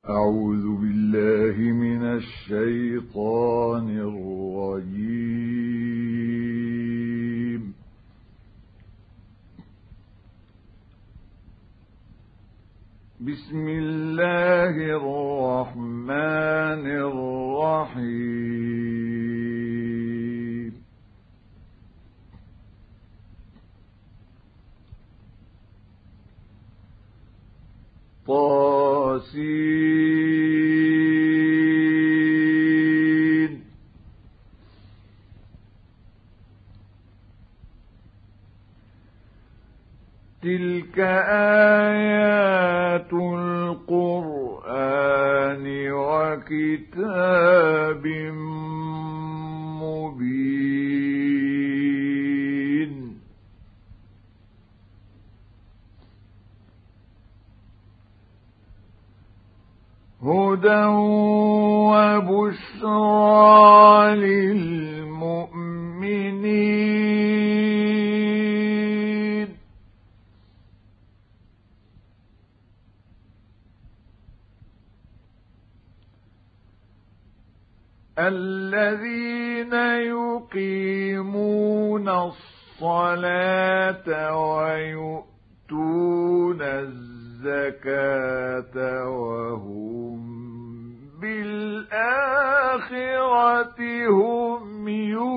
أعوذ بالله من الشيطان الرجيم. بسم الله الرحمن الرحيم. طاسين. تلك آيات القرآن وكتاب مبين. هدى وبشرى للمؤمنين. الذين يقيمون الصلاة ويؤتون الزكاة وهم بالآخرة هم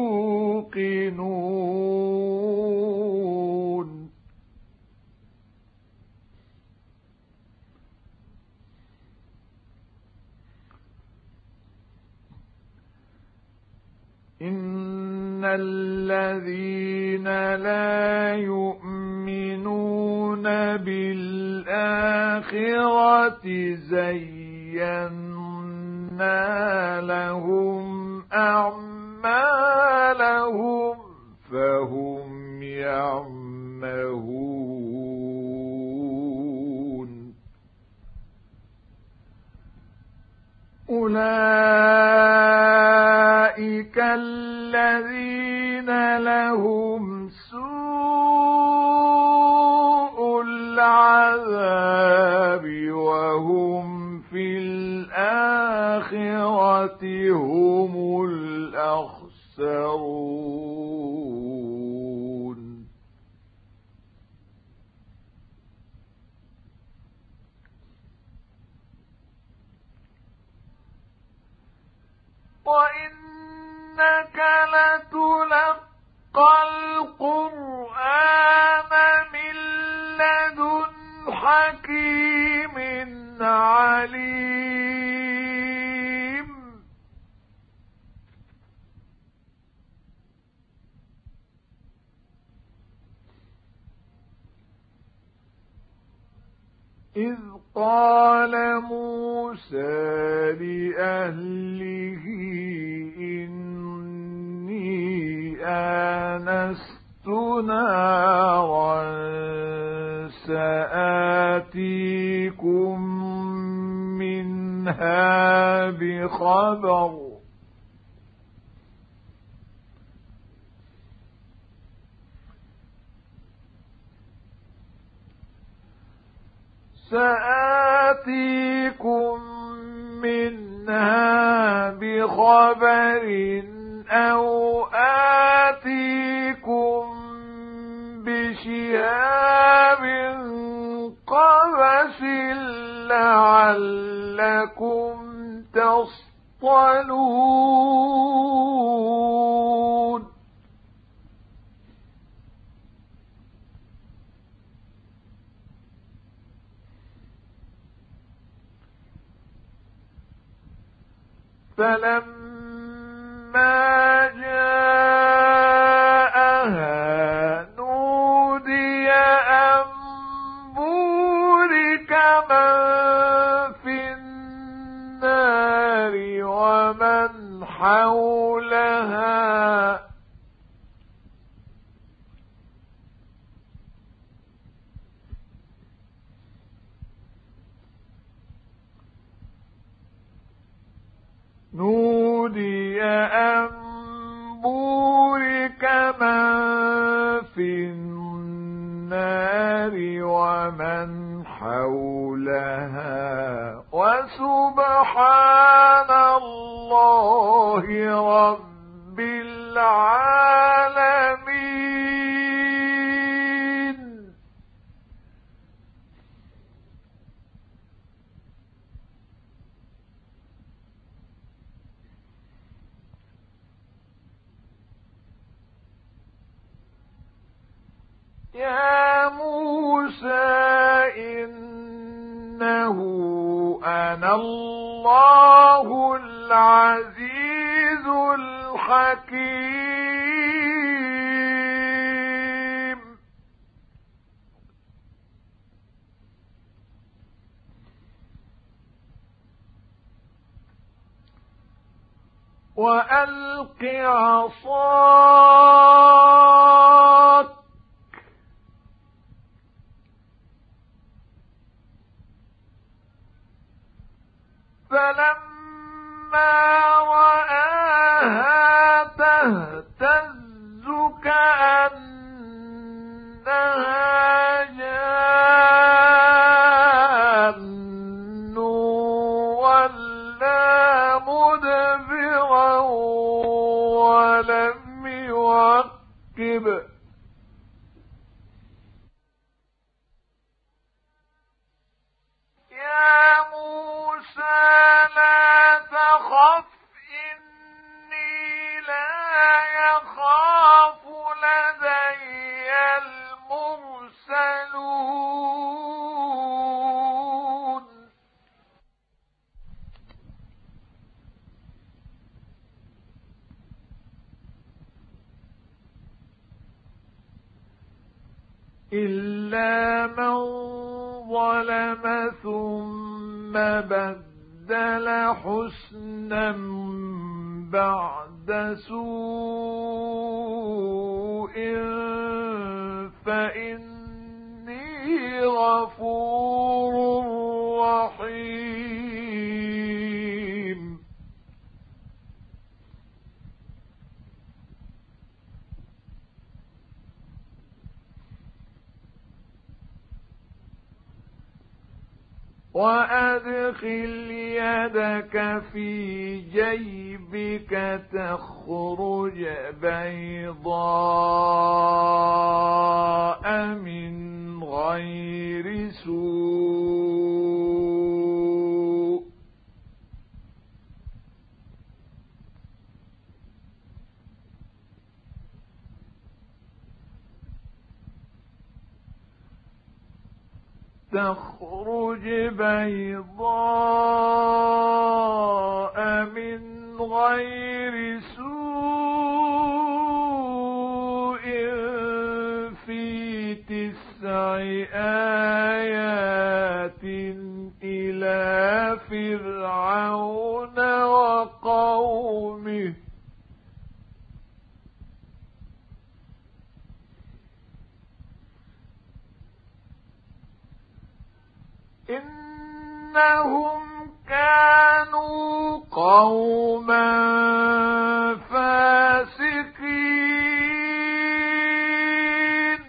يوقنون. إن الذين لا يؤمنون بالآخرة زينا لهم أعمالهم فهم يعمهون. أولئك الذين لهم سوء العذاب وهم في الآخرة هم الأخسرون. وإنك لتلقى القرآن من لدن حكيم عليم. إذ قال موسى لأهله إني آنست نارا سآتيكم منها بخبر أو آتيكم بشهاب قبس لعلكم تصطلون. فلما جاءها نودي أن بورك من في النار ومن حولها نودي أن بورك من في النار ومن حولها وسئلوا سبحان الله رب العالمين. يا موسى إنه أنا الله العزيز الحكيم. وألق عصاك فلما رآها تهتز كأنها جان ولا مدبرا ولم يعقب. يا موسى لا تخف إني لا يخاف لدي المرسلون. إلا من ظلم ثم بدل حسنا بعد سوء فإني غفور رحيم. وأدخل يدك في جيبك تخرج بيضاء من غير سوء تخرج بيضاء من غير سوء في 9 آيات إلى فرعون وقومه إنهم كانوا قوما فاسقين.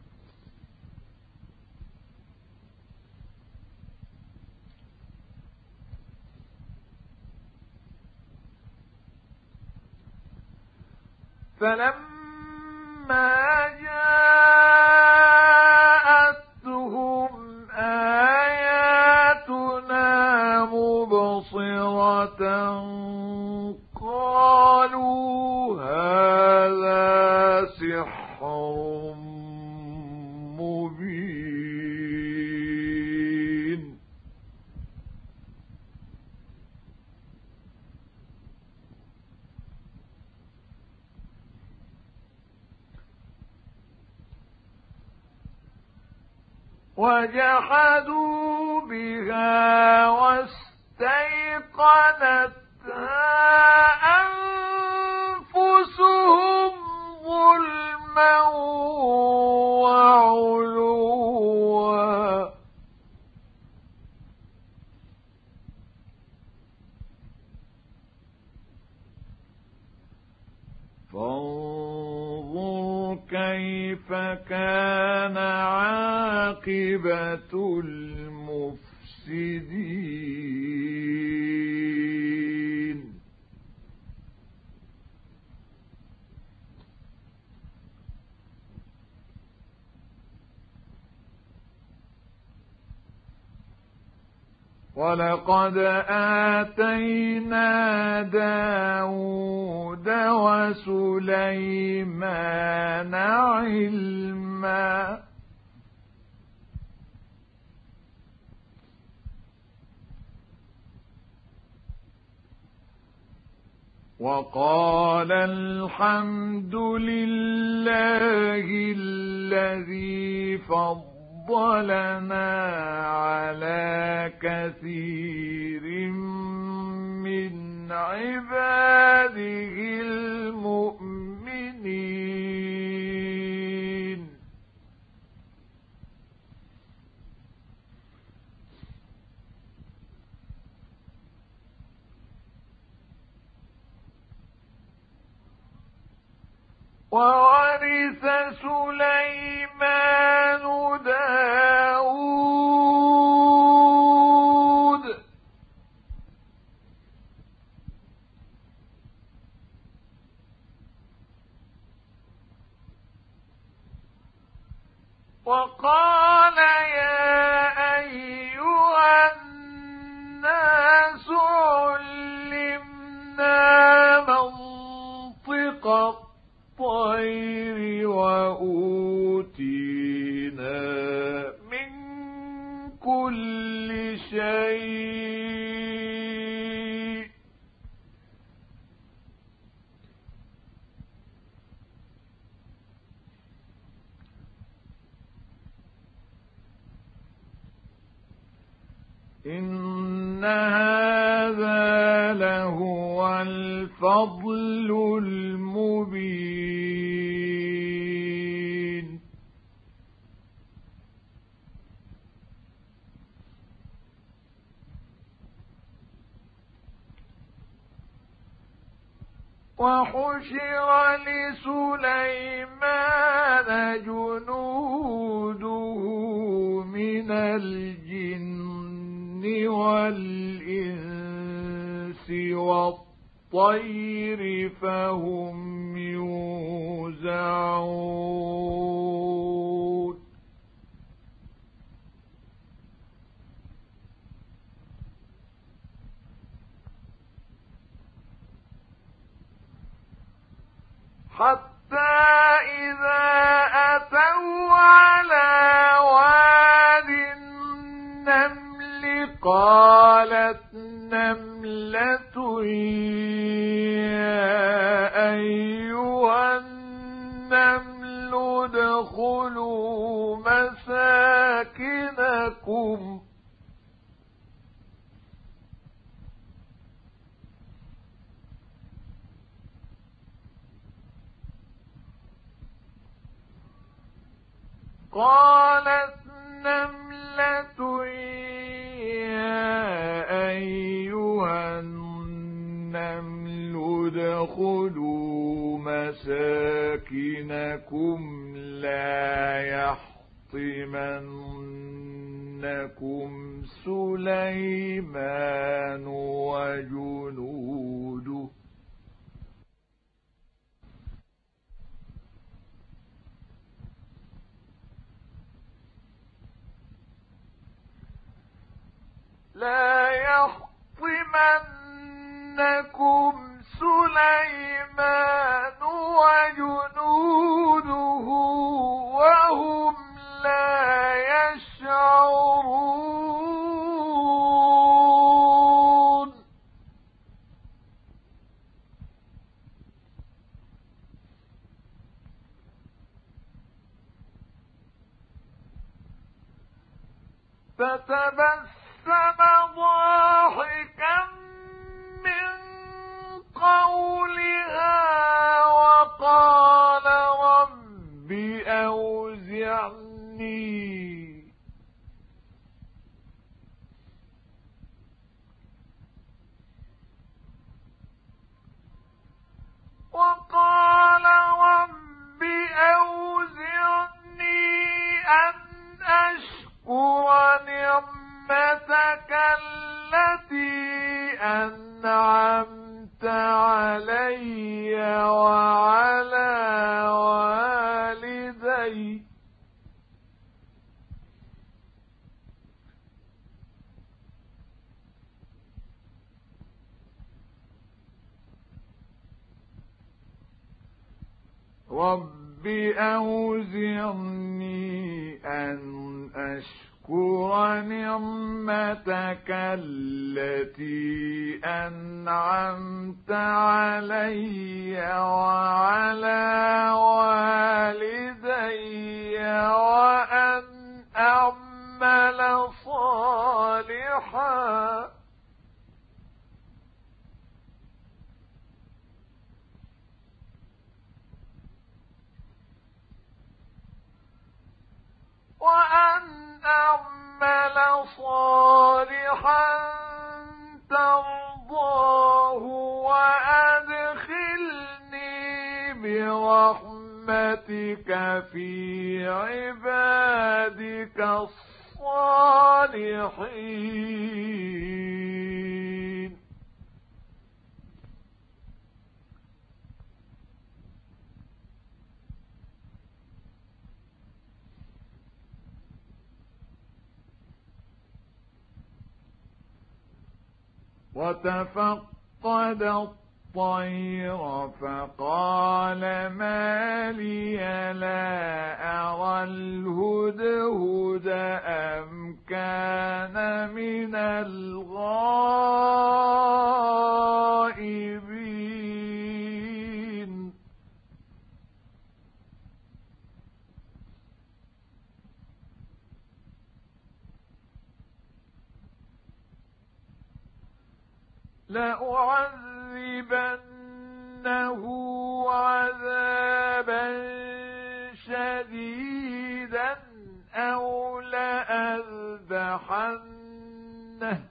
فلما جاءتهم آياتنا مبصرة قالوا هذا سحر مبين. وجحدوا بها واستيقنتها أنفسهم ظلما وعلوا فانظر كيف كان عاقبة المفسدين. ولقد آتينا داود وسليمان علما وقال الحمد لله الذي فضلنا على كثير من عباده المؤمنين وورث سليمان داود وقال يا أيها الناس علمنا منطق الطير وأوتينا من كل شيء إن هذا لهو الفضل المبين وحشر لسليمان جنوده من الجن والإنس والطير فهم يوزعون حتى إذا أتوا على واد النمل قالت نملة يا أيها النمل ادخلوا مساكنكم قالت نملة يا أيها النمل ادخلوا مساكنكم لا يحطمنكم سليمان وجنوده لا يحطمنكم سليمان وجنوده وهم لا يشعرون فتبسم ضاحكا من قولها وقال رب أوزعني أن أشكر نعمتك التي أنعمت علي وعلى والدي رب أوزعني أن أشكر نعمتك التي أنعمت علي وعلى والدي وأن أعمل صالحا ترضاه وأدخلني برحمتك في عبادك الصالحين وتفقد الطير فقال ما لي لا أرى الهدهد أم كان من الغائبين لأعذبنه عذابا شديدا أو لأذبحنه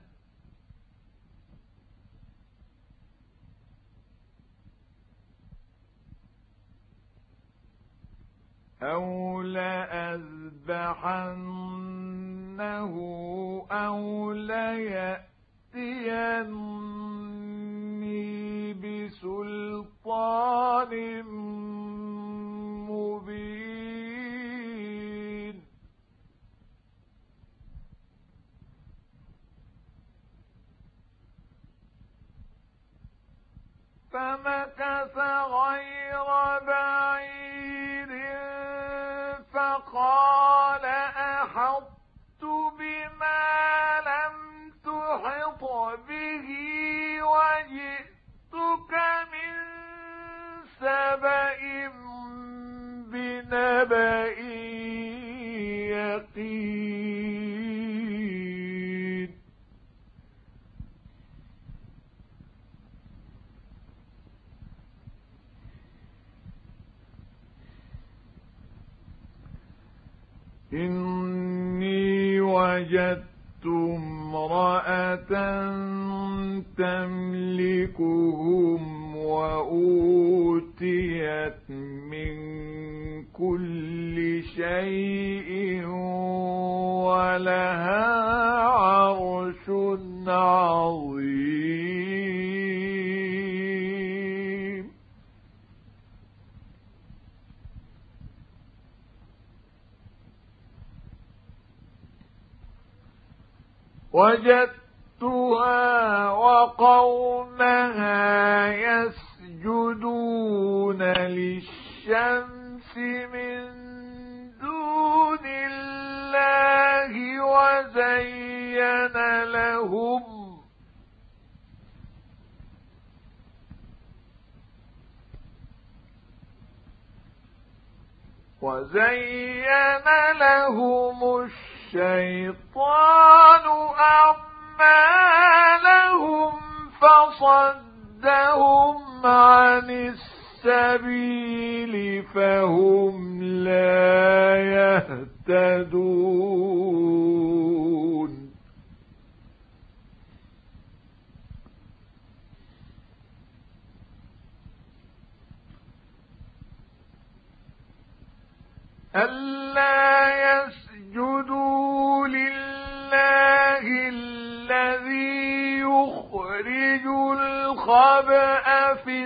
أو ليأتيني بسلطان مبين فمكث غير بعيد فقال أحطت بما لم تحط به وجئتك من سبأ بنبأ يقين إني وجدت امرأة تملكهم وأوتيت من كل شيء ولها عرش عظيم وجدتها وقومها يسجدون للشمس من دون الله وزين لهم الشيطان أعمالهم فصدهم عن السبيل فهم لا يهتدون ألا يسجدوا لله الذي يخرج الخبأ في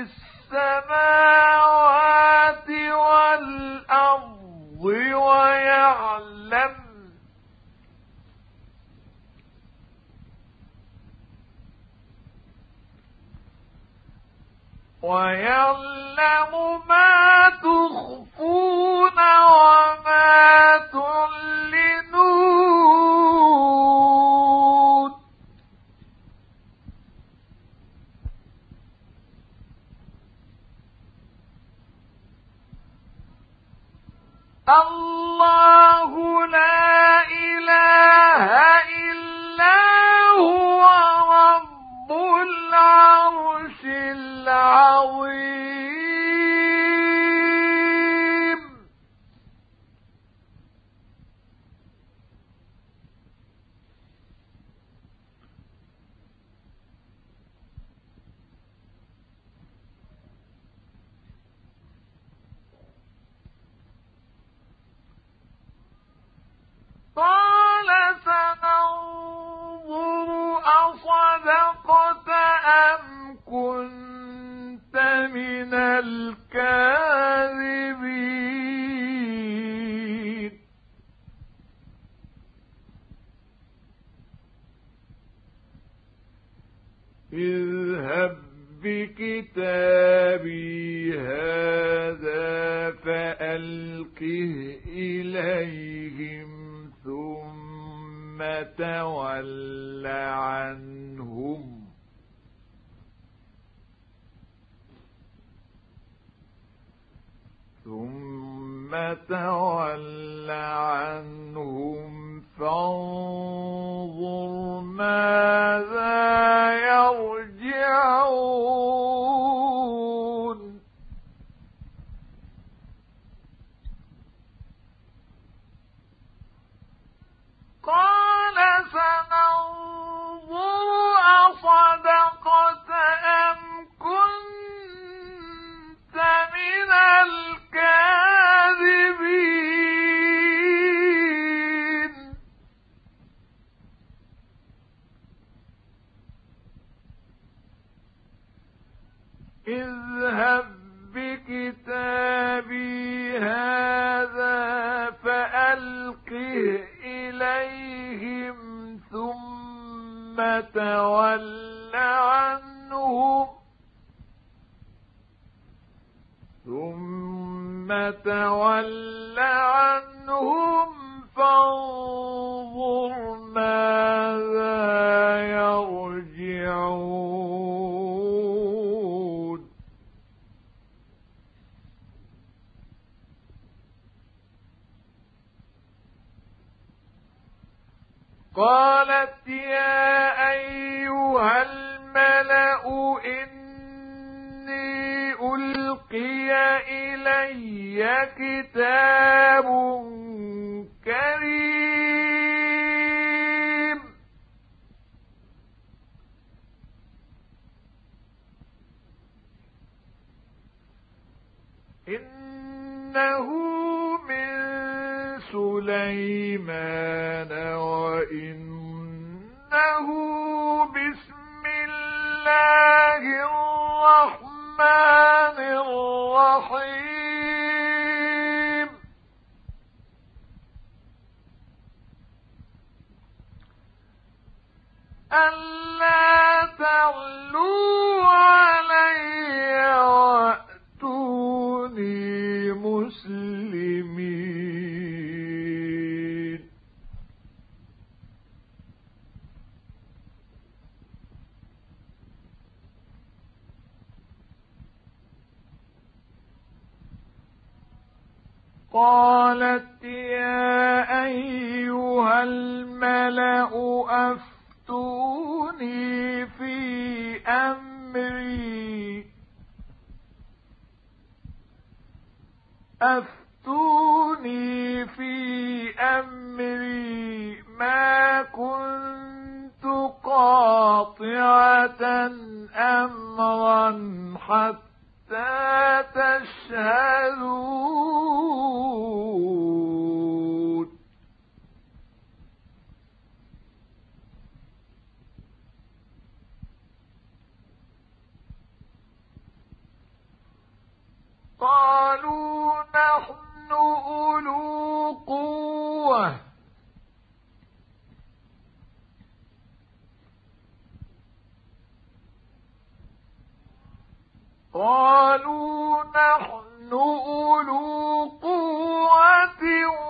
السماوات والأرض ويعلم ما تخفون وما تعلنون الله لا إله إلا هو رب العرش العظيم قال سننظر أصدقت أم كنت من الكاذبين اذهب بكتابي هذا فألقه إليهم ثم تول عنهم فانظر ماذا يرجعون قال سننظر أصدقت أم كنت من الكاذبين اذهب بكتابي هذا فألقه إليهم ثم تول عنهم فانظر ماذا يرجعون قالت يا أيها الملأ إني ألقي إلي كتاب كريم إنه من سليمان وإنه بسم الله الرحمن الرحيم ألا تعلوا علي وأتوني مسلمين قالت يا أيها الملأ أفتوني في أمري ما كنت قاطعة أمرا حتى تشهدون قالوا نحن أولو قوة قالوا نحن أولو قوة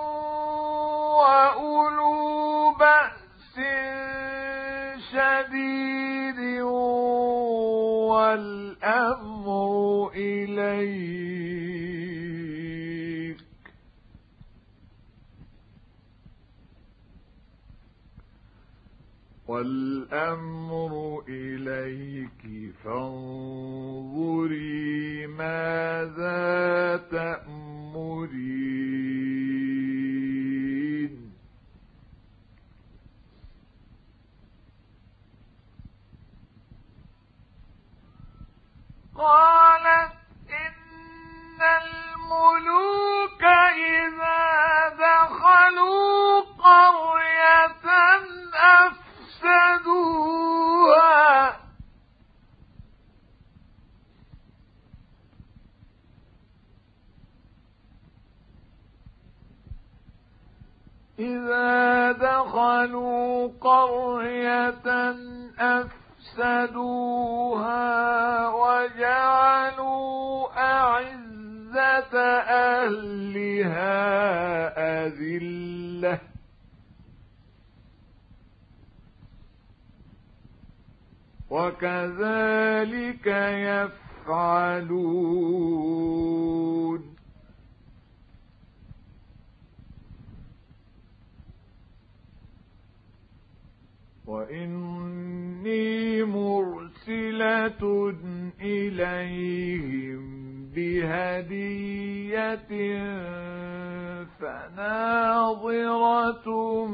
وأولو بأس شديد والأمر إليك فانظري ماذا تأمرين قالت إن الملوك إذا دخلوا قرية أفسدوها وجعلوا أعزة أهلها أذلة وكذلك يفعلون وإني مرسلة إليهم بهدية فناظرة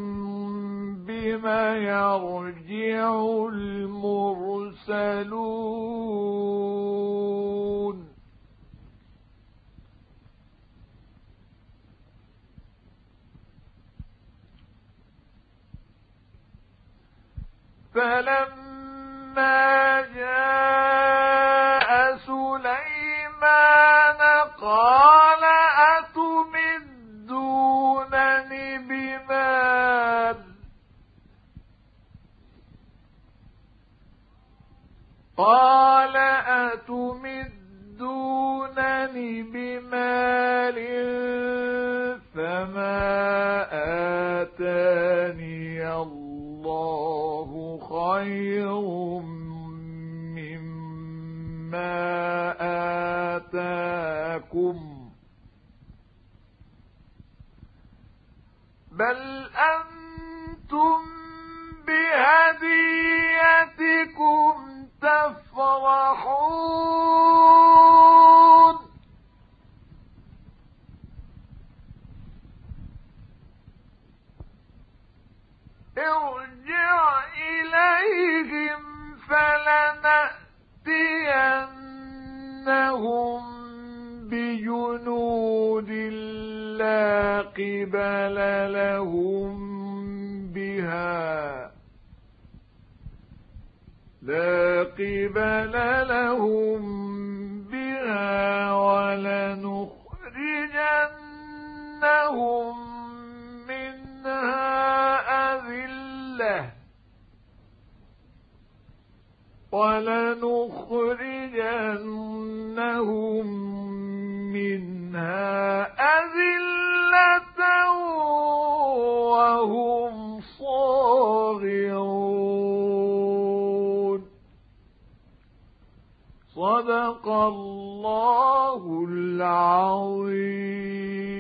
بما يرجع المرسلون فلما جاء سليمان قال أتمدونني بمال فما آتاني الله خير مما آتاكم بل أنتم بهديتكم تفرحون ارجع إليهم فلنأتينهم بجنود لا قبل لهم بها ولنخرجنهم منها أذلة وهم صاغرون صدق الله العظيم.